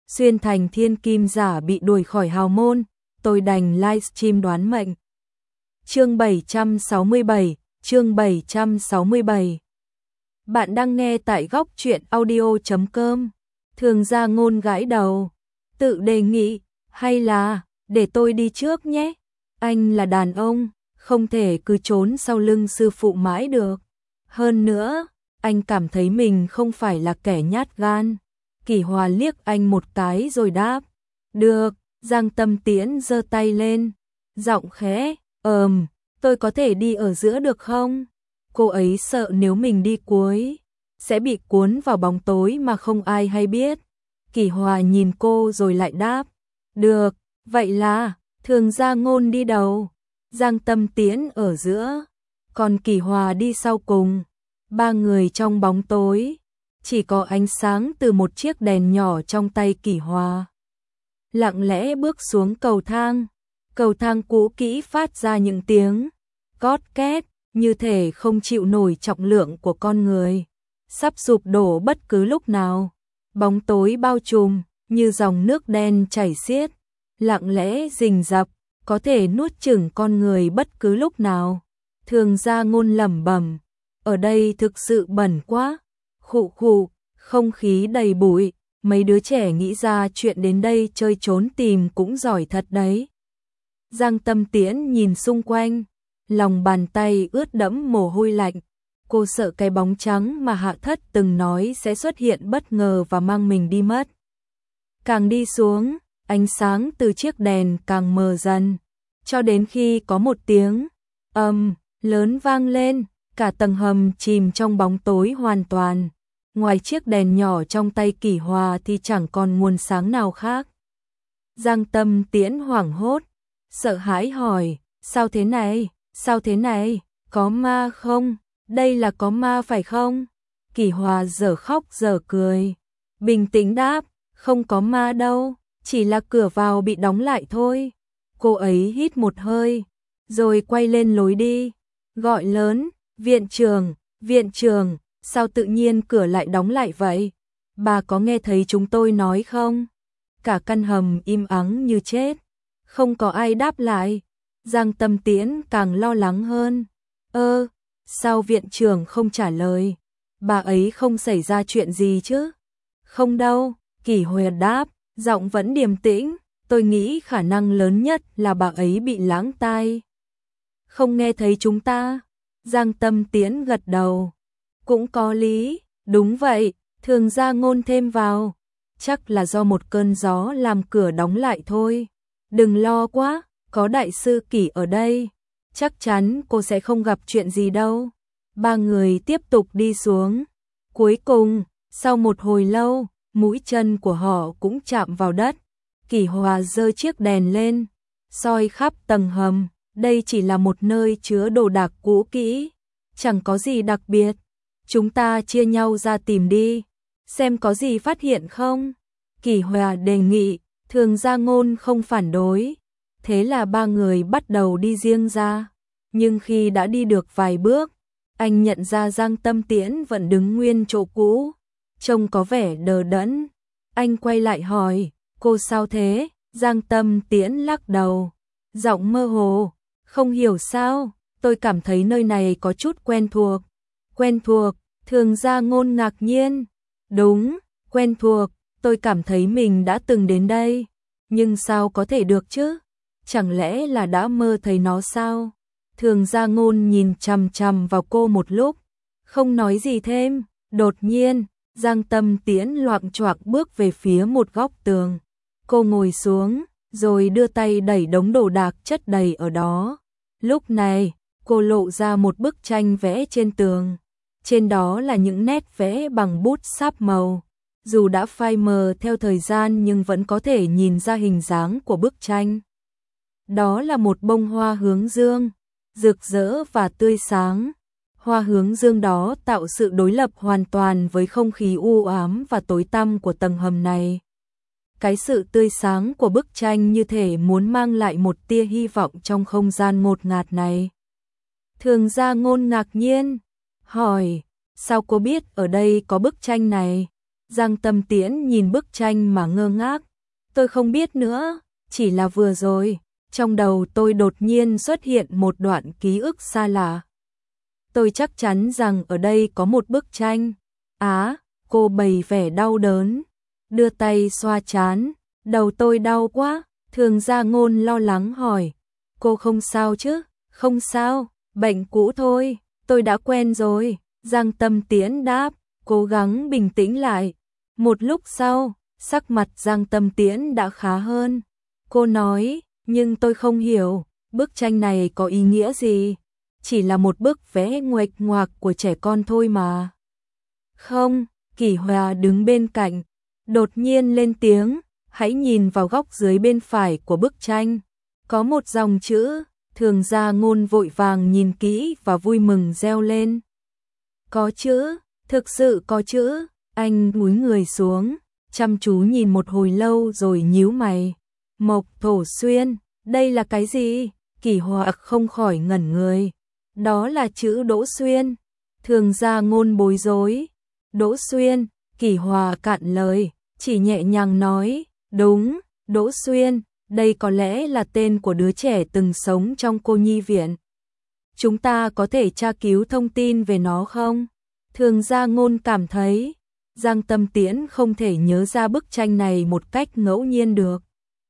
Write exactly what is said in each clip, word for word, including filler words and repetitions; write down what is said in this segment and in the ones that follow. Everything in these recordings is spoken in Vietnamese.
xuyên thành thiên kim giả bị đuổi khỏi hào môn, tôi đành livestream đoán mệnh. Chương bảy trăm sáu mươi bảy, chương bảy trăm sáu mươi bảy. Bạn đang nghe tại góc truyện audio chấm com. Thường Gia Ngôn gãi đầu, tự đề nghị, hay là để tôi đi trước nhé. Anh là đàn ông, không thể cứ trốn sau lưng sư phụ mãi được. Hơn nữa, anh cảm thấy mình không phải là kẻ nhát gan. Kỷ Hòa liếc anh một cái rồi đáp, được. Giang Tâm Tiễn giơ tay lên, giọng khẽ, ờm, tôi có thể đi ở giữa được không? Cô ấy sợ nếu mình đi cuối, sẽ bị cuốn vào bóng tối mà không ai hay biết. Kỷ Hòa nhìn cô rồi lại đáp, được, vậy là, Thường Gia Ngôn đi đầu, Giang Tâm Tiễn ở giữa, còn Kỷ Hòa đi sau cùng. Ba người trong bóng tối, chỉ có ánh sáng từ một chiếc đèn nhỏ trong tay Kỷ Hòa. Lặng lẽ bước xuống cầu thang, cầu thang cũ kỹ phát ra những tiếng cót két, như thể không chịu nổi trọng lượng của con người, sắp sụp đổ bất cứ lúc nào. Bóng tối bao trùm, như dòng nước đen chảy xiết, lặng lẽ rình rập, có thể nuốt chửng con người bất cứ lúc nào. Thường Gia Ngôn lẩm bẩm, ở đây thực sự bẩn quá, khụ khụ, không khí đầy bụi. Mấy đứa trẻ nghĩ ra chuyện đến đây chơi trốn tìm cũng giỏi thật đấy. Giang Tâm Tiễn nhìn xung quanh, lòng bàn tay ướt đẫm mồ hôi lạnh. Cô sợ cái bóng trắng mà Hạ Thất từng nói sẽ xuất hiện bất ngờ và mang mình đi mất. Càng đi xuống, ánh sáng từ chiếc đèn càng mờ dần, cho đến khi có một tiếng ầm lớn vang lên, cả tầng hầm chìm trong bóng tối hoàn toàn. Ngoài chiếc đèn nhỏ trong tay Kỷ Hòa thì chẳng còn nguồn sáng nào khác. Giang Tâm Tiễn hoảng hốt, sợ hãi hỏi, sao thế này, sao thế này, có ma không, đây là có ma phải không? Kỷ Hòa dở khóc dở cười, bình tĩnh đáp, không có ma đâu, chỉ là cửa vào bị đóng lại thôi. Cô ấy hít một hơi, rồi quay lên lối đi, gọi lớn, viện trưởng, viện trưởng. Sao tự nhiên cửa lại đóng lại vậy? Bà có nghe thấy chúng tôi nói không? Cả căn hầm im ắng như chết, không có ai đáp lại. Giang Tâm Tiễn càng lo lắng hơn. Ơ, sao viện trưởng không trả lời? Bà ấy không xảy ra chuyện gì chứ? Không đâu, Kỷ Hòa đáp, giọng vẫn điềm tĩnh. Tôi nghĩ khả năng lớn nhất là bà ấy bị lãng tai. Không nghe thấy chúng ta? Giang Tâm Tiễn gật đầu. Cũng có lý, đúng vậy, Thường Gia Ngôn thêm vào. Chắc là do một cơn gió làm cửa đóng lại thôi. Đừng lo quá, có đại sư Kỷ ở đây. Chắc chắn cô sẽ không gặp chuyện gì đâu. Ba người tiếp tục đi xuống. Cuối cùng, sau một hồi lâu, mũi chân của họ cũng chạm vào đất. Kỷ Hòa giơ chiếc đèn lên, soi khắp tầng hầm. Đây chỉ là một nơi chứa đồ đạc cũ kỹ, chẳng có gì đặc biệt. Chúng ta chia nhau ra tìm đi, xem có gì phát hiện không? Kỷ Hòa đề nghị, Thường Gia Ngôn không phản đối. Thế là ba người bắt đầu đi riêng ra. Nhưng khi đã đi được vài bước, anh nhận ra Giang Tâm Tiễn vẫn đứng nguyên chỗ cũ, trông có vẻ đờ đẫn. Anh quay lại hỏi, cô sao thế? Giang Tâm Tiễn lắc đầu, giọng mơ hồ, không hiểu sao, tôi cảm thấy nơi này có chút quen thuộc. Quen thuộc, Thường Gia Ngôn ngạc nhiên. Đúng, quen thuộc, tôi cảm thấy mình đã từng đến đây. Nhưng sao có thể được chứ? Chẳng lẽ là đã mơ thấy nó sao? Thường Gia Ngôn nhìn chằm chằm vào cô một lúc, không nói gì thêm. Đột nhiên, Giang Tâm Tiễn loạng choạng bước về phía một góc tường. Cô ngồi xuống, rồi đưa tay đẩy đống đồ đạc chất đầy ở đó. Lúc này, cô lộ ra một bức tranh vẽ trên tường. Trên đó là những nét vẽ bằng bút sáp màu. Dù đã phai mờ theo thời gian nhưng vẫn có thể nhìn ra hình dáng của bức tranh. Đó là một bông hoa hướng dương, rực rỡ và tươi sáng. Hoa hướng dương đó tạo sự đối lập hoàn toàn với không khí u ám và tối tăm của tầng hầm này. Cái sự tươi sáng của bức tranh như thể muốn mang lại một tia hy vọng trong không gian ngột ngạt này. Thường Gia Ngôn ngạc nhiên, hỏi, sao cô biết ở đây có bức tranh này? Giang Tâm Tiễn nhìn bức tranh mà ngơ ngác. Tôi không biết nữa, chỉ là vừa rồi, trong đầu tôi đột nhiên xuất hiện một đoạn ký ức xa lạ. Tôi chắc chắn rằng ở đây có một bức tranh. Á, cô bày vẻ đau đớn, đưa tay xoa trán, đầu tôi đau quá. Thường Gia Ngôn lo lắng hỏi, cô không sao chứ? Không sao, bệnh cũ thôi, tôi đã quen rồi. Giang Tâm Tiễn đáp, cố gắng bình tĩnh lại. Một lúc sau, sắc mặt Giang Tâm Tiễn đã khá hơn. Cô nói, nhưng tôi không hiểu, bức tranh này có ý nghĩa gì? Chỉ là một bức vẽ nguệch ngoạc của trẻ con thôi mà. Không, Kỷ Hòa đứng bên cạnh, đột nhiên lên tiếng, hãy nhìn vào góc dưới bên phải của bức tranh. Có một dòng chữ. Thường Gia Ngôn vội vàng nhìn kỹ và vui mừng reo lên. Có chữ, thực sự có chữ. Anh cúi người xuống, chăm chú nhìn một hồi lâu rồi nhíu mày. Mộc Thổ Xuyên, đây là cái gì? Kỷ Hòa không khỏi ngẩn người. Đó là chữ Đỗ Xuyên. Thường Gia Ngôn bối rối. Đỗ Xuyên, Kỷ Hòa cạn lời, chỉ nhẹ nhàng nói, đúng, Đỗ Xuyên. Đây có lẽ là tên của đứa trẻ từng sống trong cô nhi viện. Chúng ta có thể tra cứu thông tin về nó không? Thường Gia Ngôn cảm thấy, Giang Tâm Tiễn không thể nhớ ra bức tranh này một cách ngẫu nhiên được.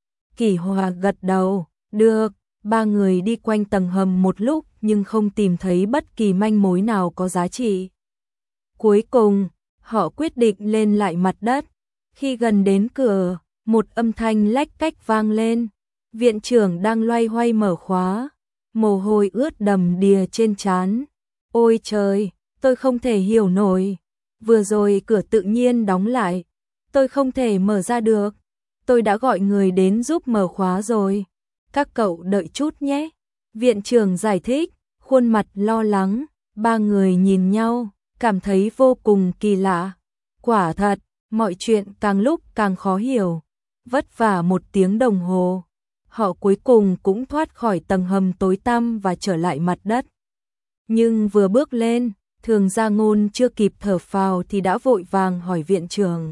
Kỷ Hòa gật đầu, được. Ba người đi quanh tầng hầm một lúc nhưng không tìm thấy bất kỳ manh mối nào có giá trị. Cuối cùng, họ quyết định lên lại mặt đất. Khi gần đến cửa, một âm thanh lách cách vang lên. Viện trưởng đang loay hoay mở khóa, mồ hôi ướt đầm đìa trên trán. Ôi trời, tôi không thể hiểu nổi. Vừa rồi cửa tự nhiên đóng lại, tôi không thể mở ra được. Tôi đã gọi người đến giúp mở khóa rồi. Các cậu đợi chút nhé. Viện trưởng giải thích, khuôn mặt lo lắng. Ba người nhìn nhau, cảm thấy vô cùng kỳ lạ. Quả thật, mọi chuyện càng lúc càng khó hiểu. Vất vả một tiếng đồng hồ, họ cuối cùng cũng thoát khỏi tầng hầm tối tăm và trở lại mặt đất. Nhưng vừa bước lên, Thường Gia Ngôn chưa kịp thở phào thì đã vội vàng hỏi viện trưởng.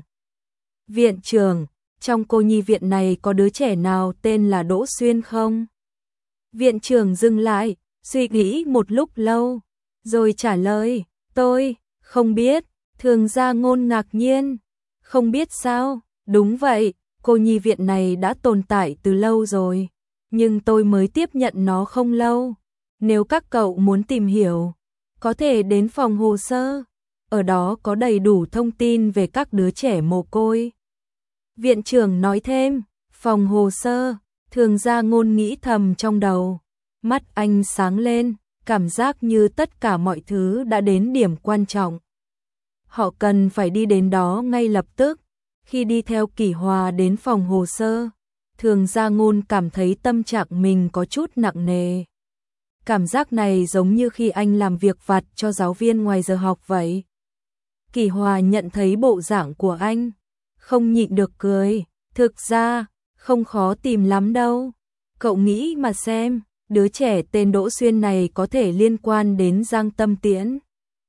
Viện trưởng, trong cô nhi viện này có đứa trẻ nào tên là Đỗ Xuyên không? Viện trưởng dừng lại, suy nghĩ một lúc lâu, rồi trả lời, tôi không biết. Thường Gia Ngôn ngạc nhiên, không biết sao? Đúng vậy. Cô nhi viện này đã tồn tại từ lâu rồi, nhưng tôi mới tiếp nhận nó không lâu. Nếu các cậu muốn tìm hiểu, có thể đến phòng hồ sơ, ở đó có đầy đủ thông tin về các đứa trẻ mồ côi. Viện trưởng nói thêm, phòng hồ sơ. Thường Gia Ngôn nghĩ thầm trong đầu, mắt anh sáng lên, cảm giác như tất cả mọi thứ đã đến điểm quan trọng. Họ cần phải đi đến đó ngay lập tức. Khi đi theo Kỷ Hòa đến phòng hồ sơ, Thường Gia Ngôn cảm thấy tâm trạng mình có chút nặng nề. Cảm giác này giống như khi anh làm việc vặt cho giáo viên ngoài giờ học vậy. Kỷ Hòa nhận thấy bộ dạng của anh, không nhịn được cười. Thực ra, không khó tìm lắm đâu. Cậu nghĩ mà xem, đứa trẻ tên Đỗ Xuyên này có thể liên quan đến Giang Tâm Tiễn,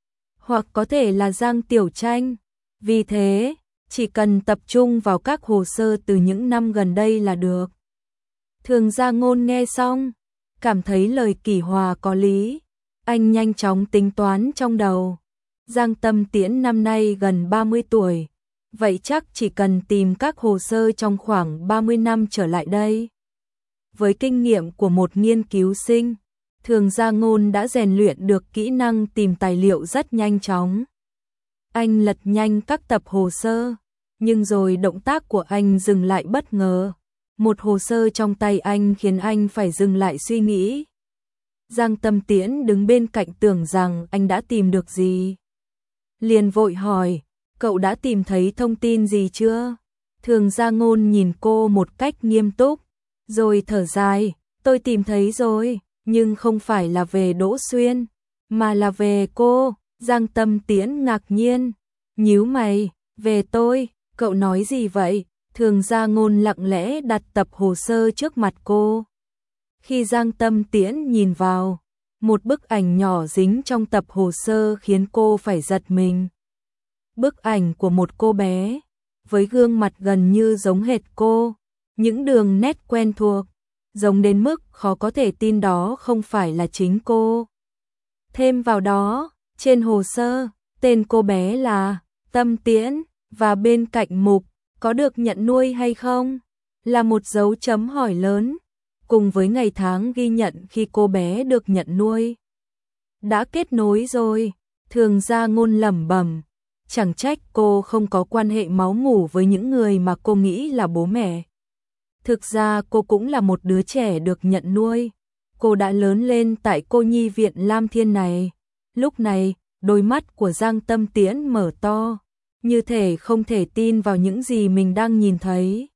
hoặc có thể là Giang Tiểu Tranh. Vì thế, chỉ cần tập trung vào các hồ sơ từ những năm gần đây là được. Thường Gia Ngôn nghe xong, cảm thấy lời Kỷ Hòa có lý. Anh nhanh chóng tính toán trong đầu. Giang Tâm Tiễn năm nay gần ba mươi tuổi, vậy chắc chỉ cần tìm các hồ sơ trong khoảng ba mươi năm trở lại đây. Với kinh nghiệm của một nghiên cứu sinh, Thường Gia Ngôn đã rèn luyện được kỹ năng tìm tài liệu rất nhanh chóng. Anh lật nhanh các tập hồ sơ, nhưng rồi động tác của anh dừng lại bất ngờ. Một hồ sơ trong tay anh khiến anh phải dừng lại suy nghĩ. Giang Tâm Tiễn đứng bên cạnh tưởng rằng anh đã tìm được gì. Liền vội hỏi, cậu đã tìm thấy thông tin gì chưa? Thường Gia Ngôn nhìn cô một cách nghiêm túc, rồi thở dài, tôi tìm thấy rồi, nhưng không phải là về Đỗ Xuyên, mà là về cô. Giang Tâm Tiễn ngạc nhiên, nhíu mày, về tôi, cậu nói gì vậy? Thường Gia Ngôn lặng lẽ đặt tập hồ sơ trước mặt cô. Khi Giang Tâm Tiễn nhìn vào, một bức ảnh nhỏ dính trong tập hồ sơ khiến cô phải giật mình. bức ảnh của một cô bé, với gương mặt gần như giống hệt cô, những đường nét quen thuộc, giống đến mức khó có thể tin đó không phải là chính cô. Thêm vào đó, trên hồ sơ, tên cô bé là Tâm Tiễn, và bên cạnh mục có được nhận nuôi hay không là một dấu chấm hỏi lớn, cùng với ngày tháng ghi nhận khi cô bé được nhận nuôi. Đã kết nối rồi, Thường Gia Ngôn lẩm bẩm, chẳng trách cô không có quan hệ máu mủ với những người mà cô nghĩ là bố mẹ. Thực ra cô cũng là một đứa trẻ được nhận nuôi. Cô đã lớn lên tại cô nhi viện Lam Thiên này. Lúc này, đôi mắt của Giang Tâm Tiễn mở to, như thể không thể tin vào những gì mình đang nhìn thấy.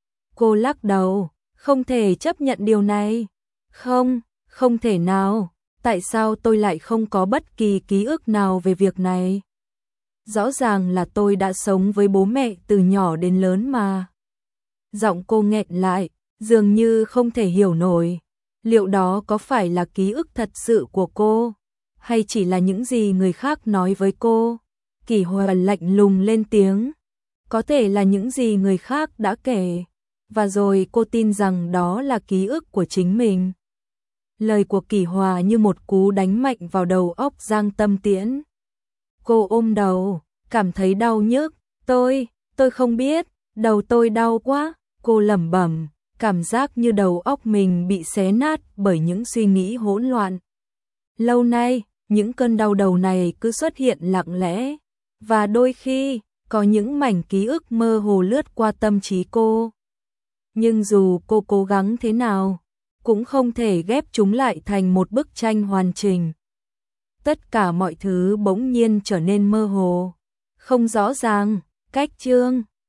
Cô lắc đầu, không thể chấp nhận điều này. Không, không thể nào. Tại sao tôi lại không có bất kỳ ký ức nào về việc này? Rõ ràng là tôi đã sống với bố mẹ từ nhỏ đến lớn mà. Giọng cô nghẹn lại, dường như không thể hiểu nổi. Liệu đó có phải là ký ức thật sự của cô, hay chỉ là những gì người khác nói với cô? Kỷ Hòa lạnh lùng lên tiếng. Có thể là những gì người khác đã kể, và rồi cô tin rằng đó là ký ức của chính mình. Lời của Kỷ Hòa như một cú đánh mạnh vào đầu óc Giang Tâm Tiễn. Cô ôm đầu, cảm thấy đau nhức. Tôi, tôi không biết, đầu tôi đau quá. Cô lẩm bẩm, cảm giác như đầu óc mình bị xé nát bởi những suy nghĩ hỗn loạn. Lâu nay, những cơn đau đầu này cứ xuất hiện lặng lẽ, và đôi khi, có những mảnh ký ức mơ hồ lướt qua tâm trí cô. Nhưng dù cô cố gắng thế nào, cũng không thể ghép chúng lại thành một bức tranh hoàn chỉnh. Tất cả mọi thứ bỗng nhiên trở nên mơ hồ, không rõ ràng. Cách chương